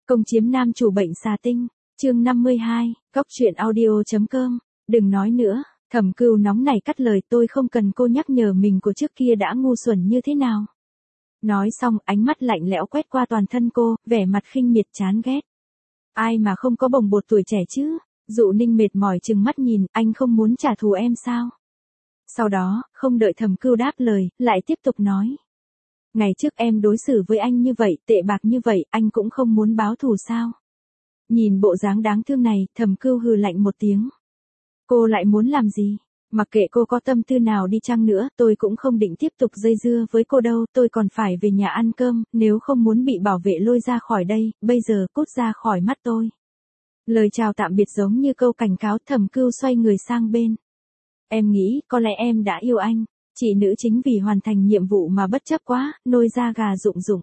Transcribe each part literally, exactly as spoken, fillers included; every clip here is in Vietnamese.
Công chiếm nam chủ bệnh xà tinh, chương năm mươi hai, góc truyện audio.com, đừng nói nữa, Thẩm Cừu nóng này cắt lời, tôi không cần cô nhắc nhở mình của trước kia đã ngu xuẩn như thế nào. Nói xong, ánh mắt lạnh lẽo quét qua toàn thân cô, vẻ mặt khinh miệt chán ghét. Ai mà không có bồng bột tuổi trẻ chứ? Dụ Ninh mệt mỏi trừng mắt nhìn, anh không muốn trả thù em sao? Sau đó, không đợi Thẩm Cừu đáp lời, lại tiếp tục nói. Ngày trước em đối xử với anh như vậy, tệ bạc như vậy, anh cũng không muốn báo thù sao? Nhìn bộ dáng đáng thương này, Thẩm Cừu hừ lạnh một tiếng. Cô lại muốn làm gì? Mặc kệ cô có tâm tư nào đi chăng nữa, tôi cũng không định tiếp tục dây dưa với cô đâu, tôi còn phải về nhà ăn cơm, nếu không muốn bị bảo vệ lôi ra khỏi đây, bây giờ cút ra khỏi mắt tôi. Lời chào tạm biệt giống như câu cảnh cáo, Thẩm Cừu xoay người sang bên. Em nghĩ, có lẽ em đã yêu anh, chị nữ chính vì hoàn thành nhiệm vụ mà bất chấp quá, nôi da gà rụng rụng.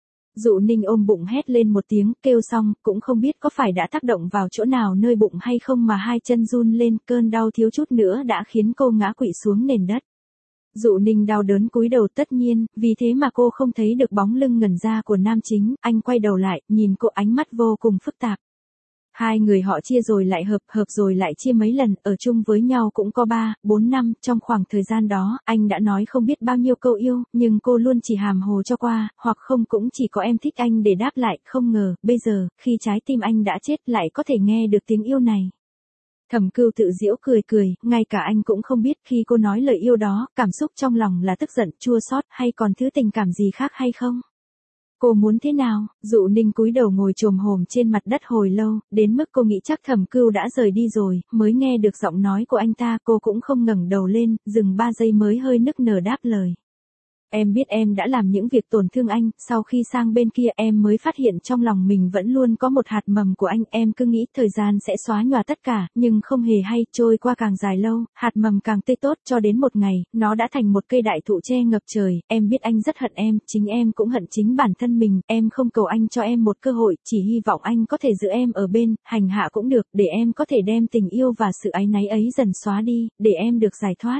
Dụ Ninh ôm bụng hét lên một tiếng, kêu xong, cũng không biết có phải đã tác động vào chỗ nào nơi bụng hay không mà hai chân run lên, cơn đau thiếu chút nữa đã khiến cô ngã quỵ xuống nền đất. Dụ Ninh đau đớn cúi đầu, tất nhiên, vì thế mà cô không thấy được bóng lưng ngẩn ra của nam chính, anh quay đầu lại, nhìn cô ánh mắt vô cùng phức tạp. Hai người họ chia rồi lại hợp, hợp rồi lại chia mấy lần, ở chung với nhau cũng có ba, bốn năm, trong khoảng thời gian đó, anh đã nói không biết bao nhiêu câu yêu, nhưng cô luôn chỉ hàm hồ cho qua, hoặc không cũng chỉ có em thích anh để đáp lại, không ngờ, bây giờ, khi trái tim anh đã chết lại có thể nghe được tiếng yêu này. Thẩm Cừu tự giễu cười cười, ngay cả anh cũng không biết khi cô nói lời yêu đó, cảm xúc trong lòng là tức giận, chua xót hay còn thứ tình cảm gì khác hay không? Cô muốn thế nào? Dụ Ninh cúi đầu ngồi chồm hổm trên mặt đất hồi lâu, đến mức cô nghĩ chắc Thẩm Cừu đã rời đi rồi, mới nghe được giọng nói của anh ta, cô cũng không ngẩng đầu lên, dừng ba giây mới hơi nức nở đáp lời. Em biết em đã làm những việc tổn thương anh, sau khi sang bên kia em mới phát hiện trong lòng mình vẫn luôn có một hạt mầm của anh, em cứ nghĩ thời gian sẽ xóa nhòa tất cả, nhưng không hề hay, trôi qua càng dài lâu, hạt mầm càng tươi tốt cho đến một ngày, nó đã thành một cây đại thụ che ngập trời, em biết anh rất hận em, chính em cũng hận chính bản thân mình, em không cầu anh cho em một cơ hội, chỉ hy vọng anh có thể giữ em ở bên, hành hạ cũng được, để em có thể đem tình yêu và sự áy náy ấy dần xóa đi, để em được giải thoát.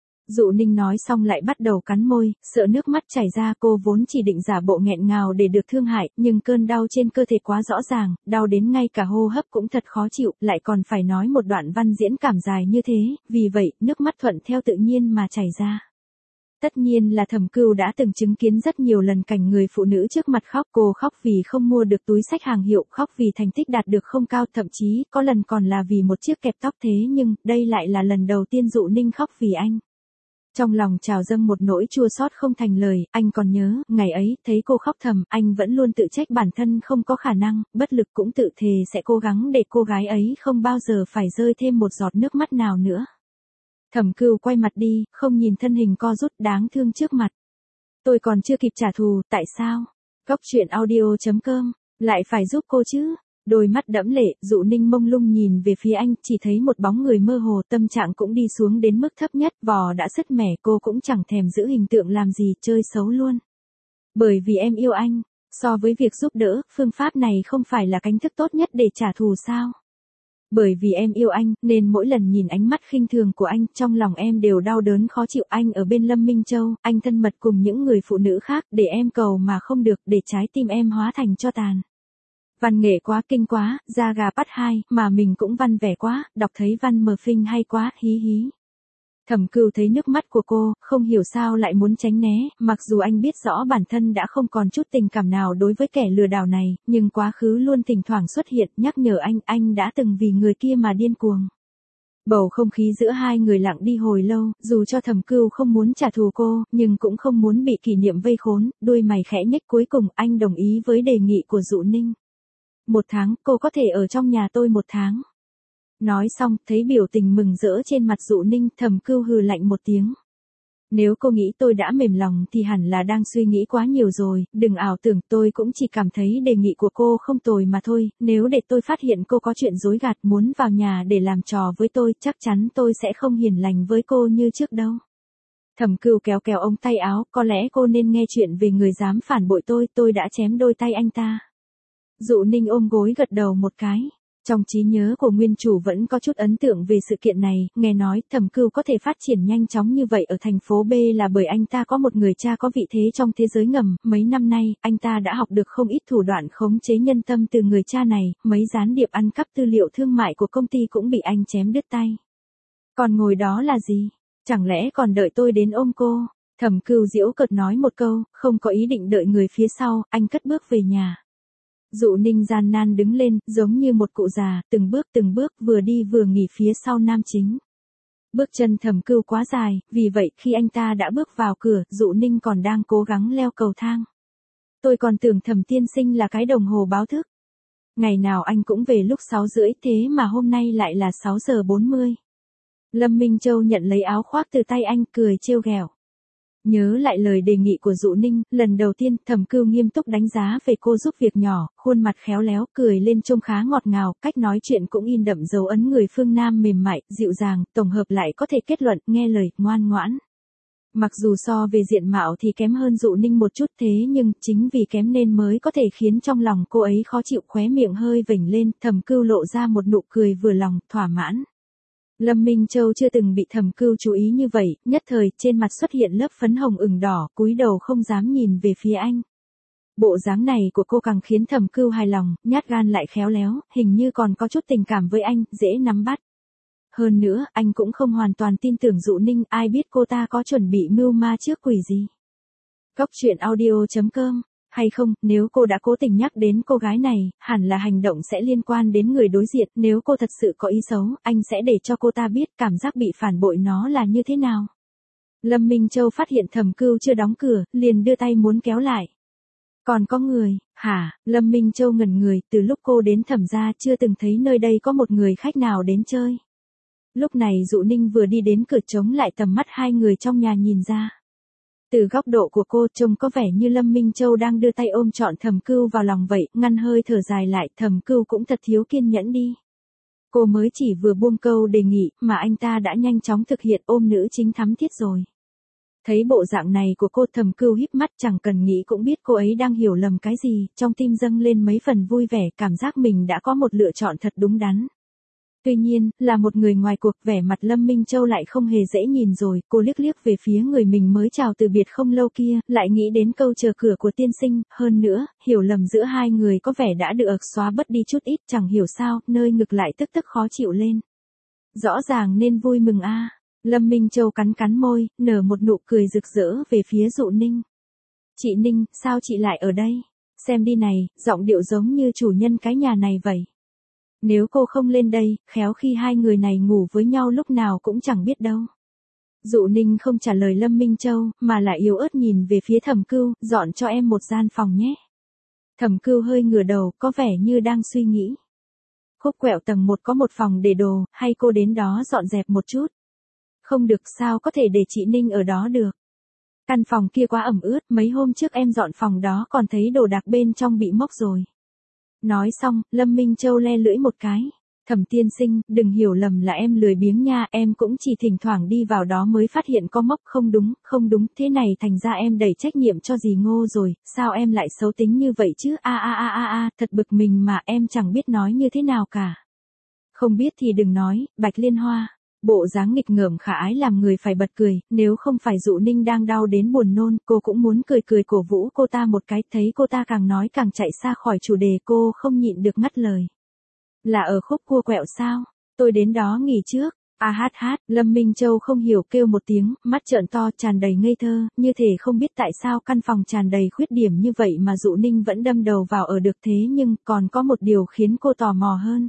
Dụ Ninh nói xong lại bắt đầu cắn môi, sợ nước mắt chảy ra, cô vốn chỉ định giả bộ nghẹn ngào để được thương hại, nhưng cơn đau trên cơ thể quá rõ ràng, đau đến ngay cả hô hấp cũng thật khó chịu, lại còn phải nói một đoạn văn diễn cảm dài như thế, vì vậy, nước mắt thuận theo tự nhiên mà chảy ra. Tất nhiên là Thẩm Cừu đã từng chứng kiến rất nhiều lần cảnh người phụ nữ trước mặt khóc, cô khóc vì không mua được túi xách hàng hiệu, khóc vì thành tích đạt được không cao, thậm chí, có lần còn là vì một chiếc kẹp tóc, thế nhưng, đây lại là lần đầu tiên Dụ Ninh khóc vì anh. Trong lòng trào dâng một nỗi chua xót không thành lời, anh còn nhớ, ngày ấy, thấy cô khóc thầm, anh vẫn luôn tự trách bản thân không có khả năng, bất lực cũng tự thề sẽ cố gắng để cô gái ấy không bao giờ phải rơi thêm một giọt nước mắt nào nữa. Thẩm Cừu quay mặt đi, không nhìn thân hình co rút đáng thương trước mặt. Tôi còn chưa kịp trả thù, tại sao? Góc truyện audio.com, lại phải giúp cô chứ? Đôi mắt đẫm lệ, Dụ Ninh mông lung nhìn về phía anh, chỉ thấy một bóng người mơ hồ, tâm trạng cũng đi xuống đến mức thấp nhất, vò đã sứt mẻ, cô cũng chẳng thèm giữ hình tượng làm gì, chơi xấu luôn. Bởi vì em yêu anh, so với việc giúp đỡ, phương pháp này không phải là cách thức tốt nhất để trả thù sao? Bởi vì em yêu anh, nên mỗi lần nhìn ánh mắt khinh thường của anh, trong lòng em đều đau đớn khó chịu, anh ở bên Lâm Minh Châu, anh thân mật cùng những người phụ nữ khác, để em cầu mà không được, để trái tim em hóa thành tro tàn. Văn nghệ quá kinh quá, da gà bắt hai, mà mình cũng văn vẻ quá, đọc thấy văn mờ phinh hay quá, hí hí. Thẩm Cừu thấy nước mắt của cô, không hiểu sao lại muốn tránh né, mặc dù anh biết rõ bản thân đã không còn chút tình cảm nào đối với kẻ lừa đảo này, nhưng quá khứ luôn thỉnh thoảng xuất hiện, nhắc nhở anh, anh đã từng vì người kia mà điên cuồng. Bầu không khí giữa hai người lặng đi hồi lâu, dù cho Thẩm Cừu không muốn trả thù cô, nhưng cũng không muốn bị kỷ niệm vây khốn, đuôi mày khẽ nhếch, cuối cùng anh đồng ý với đề nghị của Dụ Ninh. Một tháng, cô có thể ở trong nhà tôi một tháng. Nói xong, thấy biểu tình mừng rỡ trên mặt Dụ Ninh, Thẩm Cừu hừ lạnh một tiếng. Nếu cô nghĩ tôi đã mềm lòng thì hẳn là đang suy nghĩ quá nhiều rồi, đừng ảo tưởng, tôi cũng chỉ cảm thấy đề nghị của cô không tồi mà thôi, nếu để tôi phát hiện cô có chuyện dối gạt muốn vào nhà để làm trò với tôi, chắc chắn tôi sẽ không hiền lành với cô như trước đâu. Thẩm Cừu kéo kéo ống tay áo, có lẽ cô nên nghe chuyện về người dám phản bội tôi, tôi đã chém đôi tay anh ta. Dụ Ninh ôm gối gật đầu một cái. Trong trí nhớ của nguyên chủ vẫn có chút ấn tượng về sự kiện này, nghe nói Thẩm Cưu có thể phát triển nhanh chóng như vậy ở thành phố B là bởi anh ta có một người cha có vị thế trong thế giới ngầm, mấy năm nay, anh ta đã học được không ít thủ đoạn khống chế nhân tâm từ người cha này, mấy gián điệp ăn cắp tư liệu thương mại của công ty cũng bị anh chém đứt tay. Còn ngồi đó là gì? Chẳng lẽ còn đợi tôi đến ôm cô? Thẩm Cưu giễu cợt nói một câu, không có ý định đợi người phía sau, anh cất bước về nhà. Dụ Ninh gian nan đứng lên, giống như một cụ già, từng bước từng bước vừa đi vừa nghỉ phía sau nam chính. Bước chân Thẩm Cưu quá dài, vì vậy khi anh ta đã bước vào cửa, Dụ Ninh còn đang cố gắng leo cầu thang. Tôi còn tưởng Thẩm tiên sinh là cái đồng hồ báo thức. Ngày nào anh cũng về lúc sáu rưỡi thế mà hôm nay lại là sáu giờ bốn mươi. Lâm Minh Châu nhận lấy áo khoác từ tay anh, cười trêu ghẹo. Nhớ lại lời đề nghị của Dụ Ninh, lần đầu tiên Thẩm Cưu nghiêm túc đánh giá về cô giúp việc nhỏ, khuôn mặt khéo léo, cười lên trông khá ngọt ngào, cách nói chuyện cũng in đậm dấu ấn người phương Nam mềm mại, dịu dàng, tổng hợp lại có thể kết luận, nghe lời, ngoan ngoãn. Mặc dù so về diện mạo thì kém hơn Dụ Ninh một chút thế nhưng chính vì kém nên mới có thể khiến trong lòng cô ấy khó chịu, khóe miệng hơi vểnh lên, Thẩm Cưu lộ ra một nụ cười vừa lòng, thỏa mãn. Lâm Minh Châu chưa từng bị Thẩm Cưu chú ý như vậy, nhất thời trên mặt xuất hiện lớp phấn hồng ửng đỏ, cúi đầu không dám nhìn về phía anh. Bộ dáng này của cô càng khiến Thẩm Cưu hài lòng, nhát gan lại khéo léo, hình như còn có chút tình cảm với anh, dễ nắm bắt. Hơn nữa, anh cũng không hoàn toàn tin tưởng Dụ Ninh, ai biết cô ta có chuẩn bị mưu ma trước quỷ gì. Cóc truyện audio chấm com Hay không, nếu cô đã cố tình nhắc đến cô gái này, hẳn là hành động sẽ liên quan đến người đối diện, nếu cô thật sự có ý xấu, anh sẽ để cho cô ta biết cảm giác bị phản bội nó là như thế nào. Lâm Minh Châu phát hiện Thẩm Cưu chưa đóng cửa, liền đưa tay muốn kéo lại. Còn có người, hả? Lâm Minh Châu ngẩn người, từ lúc cô đến Thẩm gia chưa từng thấy nơi đây có một người khách nào đến chơi. Lúc này Dụ Ninh vừa đi đến cửa chống lại tầm mắt hai người trong nhà nhìn ra. Từ góc độ của cô trông có vẻ như Lâm Minh Châu đang đưa tay ôm trọn Thẩm Cưu vào lòng vậy, ngăn hơi thở dài lại, Thẩm Cưu cũng thật thiếu kiên nhẫn đi. Cô mới chỉ vừa buông câu đề nghị mà anh ta đã nhanh chóng thực hiện, ôm nữ chính thắm thiết rồi. Thấy bộ dạng này của cô, Thẩm Cưu híp mắt, chẳng cần nghĩ cũng biết cô ấy đang hiểu lầm cái gì, trong tim dâng lên mấy phần vui vẻ, cảm giác mình đã có một lựa chọn thật đúng đắn. Tuy nhiên, là một người ngoài cuộc, vẻ mặt Lâm Minh Châu lại không hề dễ nhìn rồi, cô liếc liếc về phía người mình mới chào từ biệt không lâu kia, lại nghĩ đến câu chờ cửa của tiên sinh, hơn nữa, hiểu lầm giữa hai người có vẻ đã được xóa bớt đi chút ít, chẳng hiểu sao, nơi ngực lại tức tức khó chịu lên. Rõ ràng nên vui mừng a. Lâm Minh Châu cắn cắn môi, nở một nụ cười rực rỡ về phía Dụ Ninh. Chị Ninh, sao chị lại ở đây? Xem đi này, giọng điệu giống như chủ nhân cái nhà này vậy. Nếu cô không lên đây, khéo khi hai người này ngủ với nhau lúc nào cũng chẳng biết đâu. Dụ Ninh không trả lời Lâm Minh Châu, mà lại yếu ớt nhìn về phía Thẩm Cưu, dọn cho em một gian phòng nhé. Thẩm Cưu hơi ngửa đầu, có vẻ như đang suy nghĩ. Khúc quẹo tầng một có một phòng để đồ, hay cô đến đó dọn dẹp một chút? Không được, sao có thể để chị Ninh ở đó được. Căn phòng kia quá ẩm ướt, mấy hôm trước em dọn phòng đó còn thấy đồ đạc bên trong bị mốc rồi. Nói xong, Lâm Minh Châu le lưỡi một cái. Thẩm tiên sinh, đừng hiểu lầm là em lười biếng nha, em cũng chỉ thỉnh thoảng đi vào đó mới phát hiện có mốc, không đúng, không đúng, thế này thành ra em đẩy trách nhiệm cho dì Ngô rồi, sao em lại xấu tính như vậy chứ, a a a a a, thật bực mình mà em chẳng biết nói như thế nào cả. Không biết thì đừng nói, Bạch Liên Hoa. Bộ dáng nghịch ngợm khả ái làm người phải bật cười, nếu không phải Dụ Ninh đang đau đến buồn nôn, cô cũng muốn cười cười cổ vũ cô ta một cái, thấy cô ta càng nói càng chạy xa khỏi chủ đề, cô không nhịn được ngắt lời. Là ở khúc cua quẹo sao? Tôi đến đó nghỉ trước. A hát hát, Lâm Minh Châu không hiểu kêu một tiếng, mắt trợn to tràn đầy ngây thơ, như thể không biết tại sao căn phòng tràn đầy khuyết điểm như vậy mà Dụ Ninh vẫn đâm đầu vào ở được, thế nhưng còn có một điều khiến cô tò mò hơn.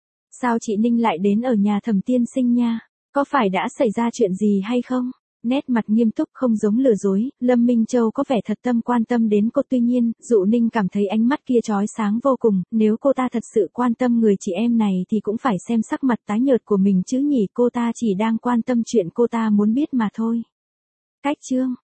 Sao chị Ninh lại đến ở nhà Thẩm tiên sinh nha? Có phải đã xảy ra chuyện gì hay không? Nét mặt nghiêm túc không giống lừa dối, Lâm Minh Châu có vẻ thật tâm quan tâm đến cô, tuy nhiên, Dụ Ninh cảm thấy ánh mắt kia chói sáng vô cùng, nếu cô ta thật sự quan tâm người chị em này thì cũng phải xem sắc mặt tái nhợt của mình chứ nhỉ, cô ta chỉ đang quan tâm chuyện cô ta muốn biết mà thôi. Cách chương